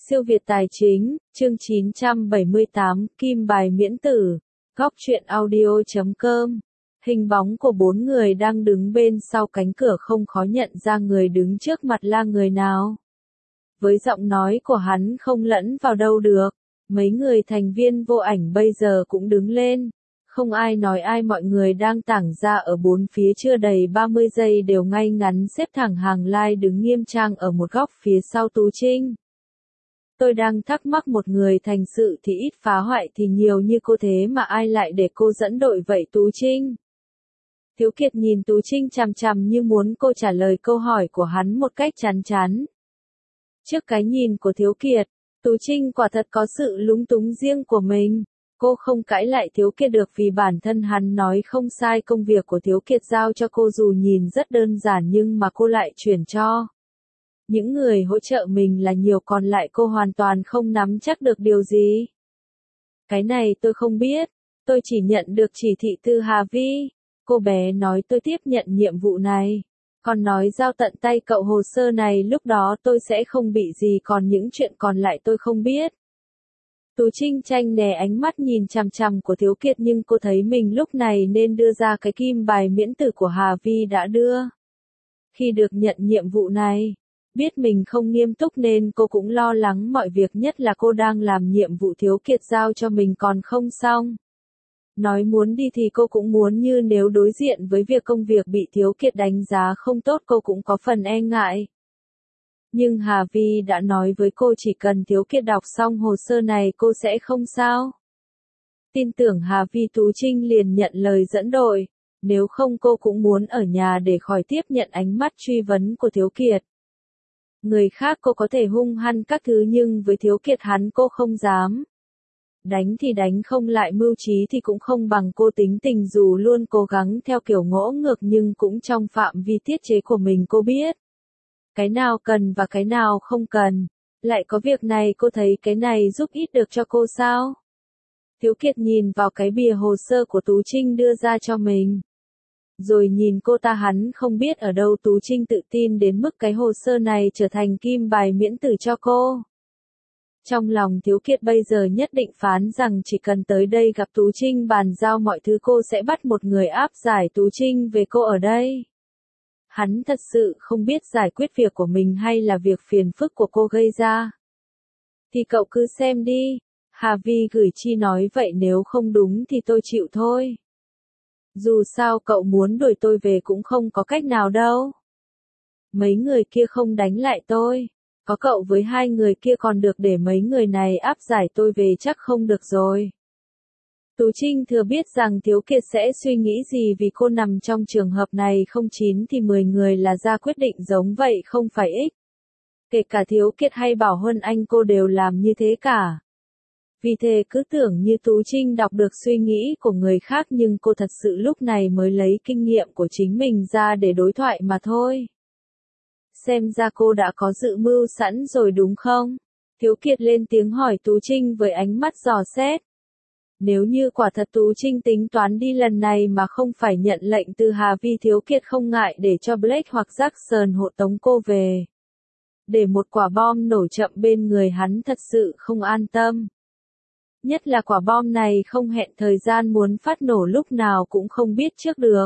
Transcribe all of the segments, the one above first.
Siêu Việt Tài Chính, chương 978, Kim bài miễn tử. Góc truyện audio.com. Hình bóng của bốn người đang đứng bên sau cánh cửa không khó nhận ra người đứng trước mặt là người nào. Với giọng nói của hắn không lẫn vào đâu được, mấy người thành viên vô ảnh bây giờ cũng đứng lên. Không ai nói ai, mọi người đang tản ra ở bốn phía chưa đầy 30 giây đều ngay ngắn xếp thẳng hàng lai đứng nghiêm trang ở một góc phía sau Tú Trinh. Tôi đang thắc mắc, một người thành sự thì ít phá hoại thì nhiều như cô, thế mà ai lại để cô dẫn đội vậy Tú Trinh? Thiếu Kiệt nhìn Tú Trinh chằm chằm như muốn cô trả lời câu hỏi của hắn một cách chán chán. Trước cái nhìn của Thiếu Kiệt, Tú Trinh quả thật có sự lúng túng riêng của mình. Cô không cãi lại Thiếu Kiệt được vì bản thân hắn nói không sai, công việc của Thiếu Kiệt giao cho cô dù nhìn rất đơn giản nhưng mà cô lại chuyển cho những người hỗ trợ mình là nhiều, còn lại cô hoàn toàn không nắm chắc được điều gì. Cái này tôi không biết, tôi chỉ nhận được chỉ thị từ Hà Vi. Cô bé nói tôi tiếp nhận nhiệm vụ này, còn nói giao tận tay cậu hồ sơ này, lúc đó tôi sẽ không bị gì, còn những chuyện còn lại tôi không biết. Tú Trinh tranh né ánh mắt nhìn chằm chằm của Thiếu Kiệt, nhưng cô thấy mình lúc này nên đưa ra cái kim bài miễn tử của Hà Vi đã đưa. Khi được nhận nhiệm vụ này, biết mình không nghiêm túc nên cô cũng lo lắng mọi việc, nhất là cô đang làm nhiệm vụ Thiếu Kiệt giao cho mình còn không xong. Nói muốn đi thì cô cũng muốn, như nếu đối diện với việc công việc bị Thiếu Kiệt đánh giá không tốt cô cũng có phần e ngại. Nhưng Hà Vi đã nói với cô chỉ cần Thiếu Kiệt đọc xong hồ sơ này cô sẽ không sao. Tin tưởng Hà Vi, Tú Trinh liền nhận lời dẫn đội, nếu không cô cũng muốn ở nhà để khỏi tiếp nhận ánh mắt truy vấn của Thiếu Kiệt. Người khác cô có thể hung hăng các thứ nhưng với Thiếu Kiệt hắn cô không dám. Đánh thì đánh, không lại mưu trí thì cũng không bằng cô, tính tình dù luôn cố gắng theo kiểu ngỗ ngược nhưng cũng trong phạm vi tiết chế của mình, cô biết cái nào cần và cái nào không cần. Lại có việc này, cô thấy cái này giúp ích được cho cô sao? Thiếu Kiệt nhìn vào cái bìa hồ sơ của Tú Trinh đưa ra cho mình, rồi nhìn cô ta, hắn không biết ở đâu Tú Trinh tự tin đến mức cái hồ sơ này trở thành kim bài miễn tử cho cô. Trong lòng Thiếu Kiệt bây giờ nhất định phán rằng chỉ cần tới đây gặp Tú Trinh bàn giao mọi thứ, cô sẽ bắt một người áp giải Tú Trinh về cô ở đây. Hắn thật sự không biết giải quyết việc của mình hay là việc phiền phức của cô gây ra. Thì cậu cứ xem đi, Hà Vi gửi chi nói vậy, nếu không đúng thì tôi chịu thôi. Dù sao cậu muốn đuổi tôi về cũng không có cách nào đâu. Mấy người kia không đánh lại tôi, có cậu với hai người kia còn được, để mấy người này áp giải tôi về chắc không được rồi. Tú Trinh thừa biết rằng Thiếu Kiệt sẽ suy nghĩ gì vì cô nằm trong trường hợp này, không 9 thì 10 người là ra quyết định giống vậy không phải ít. Kể cả Thiếu Kiệt hay Bảo Huân Anh cô đều làm như thế cả. Vì thế cứ tưởng như Tú Trinh đọc được suy nghĩ của người khác, nhưng cô thật sự lúc này mới lấy kinh nghiệm của chính mình ra để đối thoại mà thôi. Xem ra cô đã có dự mưu sẵn rồi đúng không? Thiếu Kiệt lên tiếng hỏi Tú Trinh với ánh mắt dò xét. Nếu như quả thật Tú Trinh tính toán đi lần này mà không phải nhận lệnh từ Hà Vi, Thiếu Kiệt không ngại để cho Blake hoặc Jackson hộ tống cô về. Để một quả bom nổ chậm bên người hắn thật sự không an tâm. Nhất là quả bom này không hẹn thời gian, muốn phát nổ lúc nào cũng không biết trước được.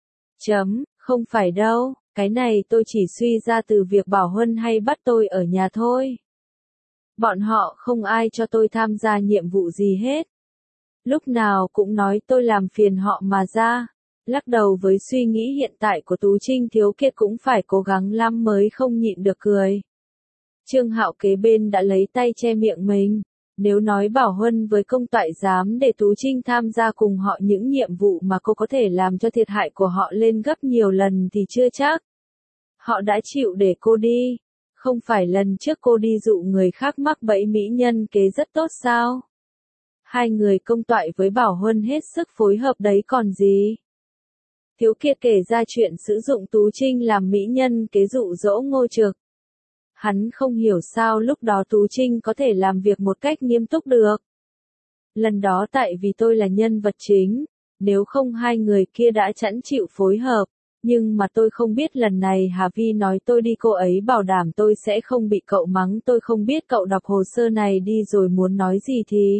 Không phải đâu, cái này tôi chỉ suy ra từ việc Bảo Huân hay bắt tôi ở nhà thôi. Bọn họ không ai cho tôi tham gia nhiệm vụ gì hết. Lúc nào cũng nói tôi làm phiền họ mà ra. Lắc đầu với suy nghĩ hiện tại của Tú Trinh, Thiếu Kiệt cũng phải cố gắng lắm mới không nhịn được cười. Trương Hạo kế bên đã lấy tay che miệng mình. Nếu nói Bảo Huân với công toại dám để Tú Trinh tham gia cùng họ những nhiệm vụ mà cô có thể làm cho thiệt hại của họ lên gấp nhiều lần thì chưa chắc. Họ đã chịu để cô đi. Không phải lần trước cô đi dụ người khác mắc bẫy mỹ nhân kế rất tốt sao? Hai người công toại với Bảo Huân hết sức phối hợp đấy còn gì. Thiếu Kiệt kể ra chuyện sử dụng Tú Trinh làm mỹ nhân kế dụ dỗ Ngô Trực. Hắn không hiểu sao lúc đó Tú Trinh có thể làm việc một cách nghiêm túc được. Lần đó tại vì tôi là nhân vật chính, nếu không hai người kia đã chẵn chịu phối hợp, Nhưng mà tôi không biết lần này Hà Vi nói tôi đi cô ấy bảo đảm tôi sẽ không bị cậu mắng, tôi không biết cậu đọc hồ sơ này đi rồi muốn nói gì thì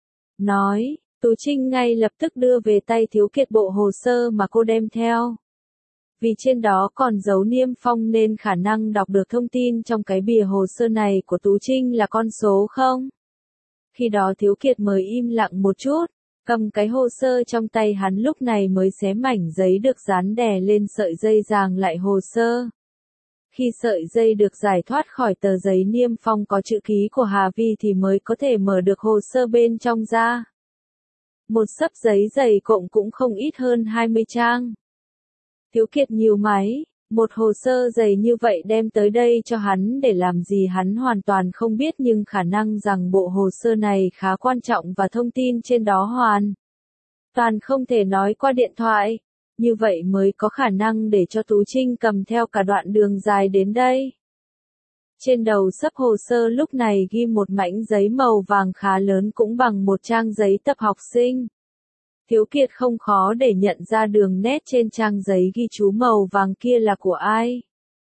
nói. Tú Trinh ngay lập tức đưa về tay Thiếu Kiệt bộ hồ sơ mà cô đem theo. Vì trên đó còn dấu niêm phong nên khả năng đọc được thông tin trong cái bìa hồ sơ này của Tú Trinh là con số 0. Khi đó Thiếu Kiệt mới im lặng một chút, cầm cái hồ sơ trong tay hắn lúc này mới xé mảnh giấy được dán đè lên sợi dây ràng lại hồ sơ. Khi sợi dây được giải thoát khỏi tờ giấy niêm phong có chữ ký của Hà Vi thì mới có thể mở được hồ sơ bên trong ra. Một xấp giấy dày cộng cũng không ít hơn 20 trang. Thiếu Kiệt nhíu mày, một hồ sơ dày như vậy đem tới đây cho hắn để làm gì hắn hoàn toàn không biết, nhưng khả năng rằng bộ hồ sơ này khá quan trọng và thông tin trên đó hoàn toàn không thể nói qua điện thoại. Như vậy mới có khả năng để cho Tú Trinh cầm theo cả đoạn đường dài đến đây. Trên đầu xấp hồ sơ lúc này ghi một mảnh giấy màu vàng khá lớn cũng bằng một trang giấy tập học sinh. Thiếu Kiệt không khó để nhận ra đường nét trên trang giấy ghi chú màu vàng kia là của ai.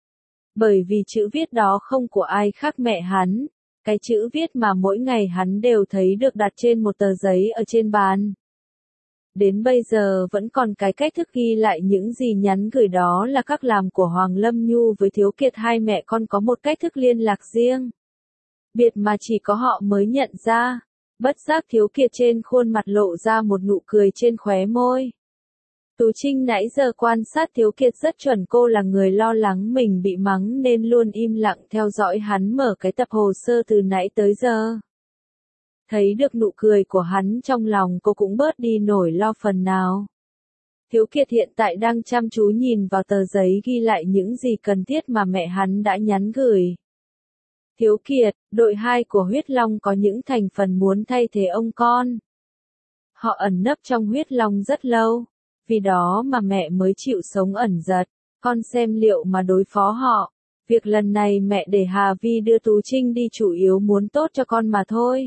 Bởi vì chữ viết đó không của ai khác mẹ hắn, cái chữ viết mà mỗi ngày hắn đều thấy được đặt trên một tờ giấy ở trên bàn. Đến bây giờ vẫn còn cái cách thức ghi lại những gì nhắn gửi, đó là các làm của Hoàng Lâm Nhu với Thiếu Kiệt, hai mẹ con có một cách thức liên lạc riêng biệt mà chỉ có họ mới nhận ra. Bất giác Thiếu Kiệt trên khuôn mặt lộ ra một nụ cười trên khóe môi. Tú Trinh nãy giờ quan sát Thiếu Kiệt rất chuẩn, cô là người lo lắng mình bị mắng nên luôn im lặng theo dõi hắn mở cái tập hồ sơ từ nãy tới giờ. Thấy được nụ cười của hắn trong lòng cô cũng bớt đi nỗi lo phần nào. Thiếu Kiệt hiện tại đang chăm chú nhìn vào tờ giấy ghi lại những gì cần thiết mà mẹ hắn đã nhắn gửi. Thiếu Kiệt, đội 2 của huyết long có những thành phần muốn thay thế ông con. Họ ẩn nấp trong huyết long rất lâu, vì đó mà mẹ mới chịu sống ẩn giật, con xem liệu mà đối phó họ. Việc lần này mẹ để Hà Vi đưa Tú Trinh đi chủ yếu muốn tốt cho con mà thôi.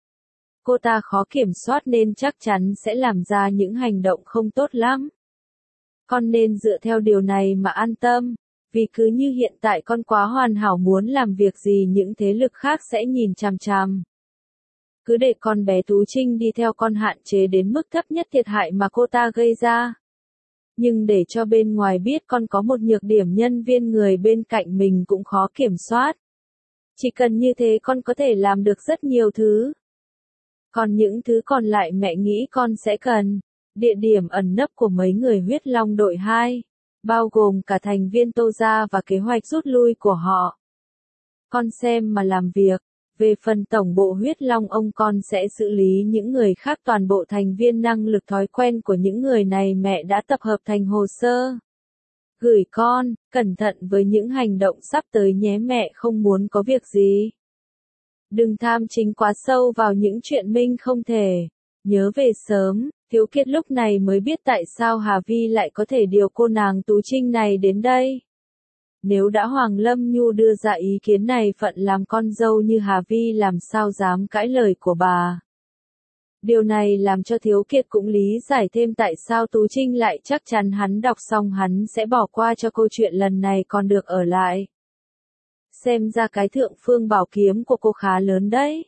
Cô ta khó kiểm soát nên chắc chắn sẽ làm ra những hành động không tốt lắm. Con nên dựa theo điều này mà an tâm. Vì cứ như hiện tại con quá hoàn hảo, muốn làm việc gì những thế lực khác sẽ nhìn chằm chằm. Cứ để con bé Tú Trinh đi theo con, hạn chế đến mức thấp nhất thiệt hại mà cô ta gây ra. Nhưng để cho bên ngoài biết con có một nhược điểm, nhân viên người bên cạnh mình cũng khó kiểm soát. Chỉ cần như thế con có thể làm được rất nhiều thứ. Còn những thứ còn lại mẹ nghĩ con sẽ cần. Địa điểm ẩn nấp của mấy người huyết long đội 2. Bao gồm cả thành viên Tô Gia và kế hoạch rút lui của họ. Con xem mà làm việc. Về phần tổng bộ huyết long, ông con sẽ xử lý những người khác, toàn bộ thành viên, năng lực, thói quen của những người này mẹ đã tập hợp thành hồ sơ. Gửi con, cẩn thận với những hành động sắp tới nhé, mẹ không muốn có việc gì. Đừng tham chính quá sâu vào những chuyện minh không thể. Nhớ về sớm. Thiếu Kiệt lúc này mới biết tại sao Hà Vi lại có thể điều cô nàng Tú Trinh này đến đây. Nếu đã Hoàng Lâm Nhu đưa ra ý kiến này, phận làm con dâu như Hà Vi làm sao dám cãi lời của bà. Điều này làm cho Thiếu Kiệt cũng lý giải thêm tại sao Tú Trinh lại chắc chắn hắn đọc xong hắn sẽ bỏ qua cho câu chuyện lần này còn được ở lại. Xem ra cái thượng phương bảo kiếm của cô khá lớn đấy.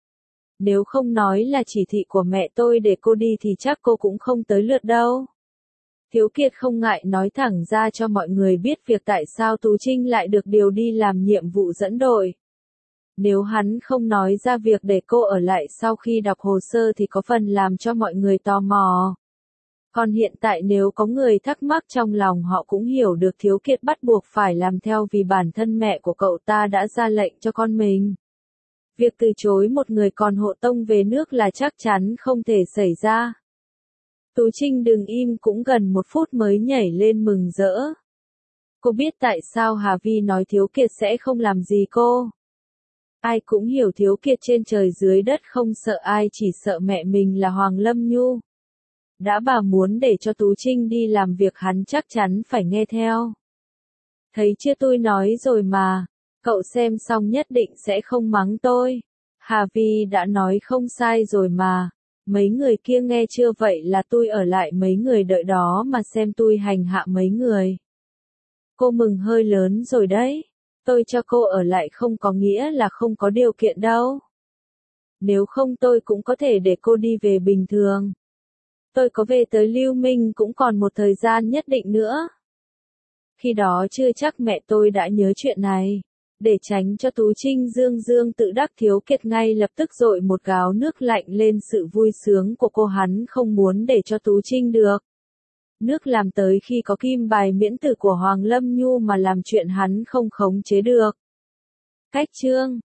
Nếu không nói là chỉ thị của mẹ tôi để cô đi thì chắc cô cũng không tới lượt đâu. Thiếu Kiệt không ngại nói thẳng ra cho mọi người biết việc tại sao Tú Trinh lại được điều đi làm nhiệm vụ dẫn đội. Nếu hắn không nói ra việc để cô ở lại sau khi đọc hồ sơ thì có phần làm cho mọi người tò mò. Còn hiện tại nếu có người thắc mắc trong lòng, họ cũng hiểu được Thiếu Kiệt bắt buộc phải làm theo vì bản thân mẹ của cậu ta đã ra lệnh cho con mình. Việc từ chối một người còn hộ tông về nước là chắc chắn không thể xảy ra. Tú Trinh đừng im cũng gần 1 phút mới nhảy lên mừng rỡ. Cô biết tại sao Hà Vi nói Thiếu Kiệt sẽ không làm gì cô. Ai cũng hiểu Thiếu Kiệt trên trời dưới đất không sợ ai, chỉ sợ mẹ mình là Hoàng Lâm Nhu. Đã bà muốn để cho Tú Trinh đi làm việc hắn chắc chắn phải nghe theo. Thấy chưa, tôi nói rồi mà. Cậu xem xong nhất định sẽ không mắng tôi. Hà Vi đã nói không sai rồi mà. Mấy người kia nghe chưa vậy là tôi ở lại mấy người đợi đó mà xem tôi hành hạ mấy người. Cô mừng hơi lớn rồi đấy. Tôi cho cô ở lại không có nghĩa là không có điều kiện đâu. Nếu không tôi cũng có thể để cô đi về bình thường. Tôi có về tới Lưu Minh cũng còn một thời gian nhất định nữa. Khi đó chưa chắc mẹ tôi đã nhớ chuyện này. Để tránh cho Tú Trinh Dương tự đắc Thiếu Kiệt ngay lập tức dội một gáo nước lạnh lên sự vui sướng của cô, hắn không muốn để cho Tú Trinh được. Nước làm tới khi có kim bài miễn tử của Hoàng Lâm Nhu mà làm chuyện hắn không khống chế được. Cách chương